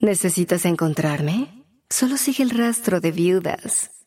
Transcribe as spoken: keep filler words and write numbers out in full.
¿Necesitas encontrarme? Solo sigue el rastro de viudas.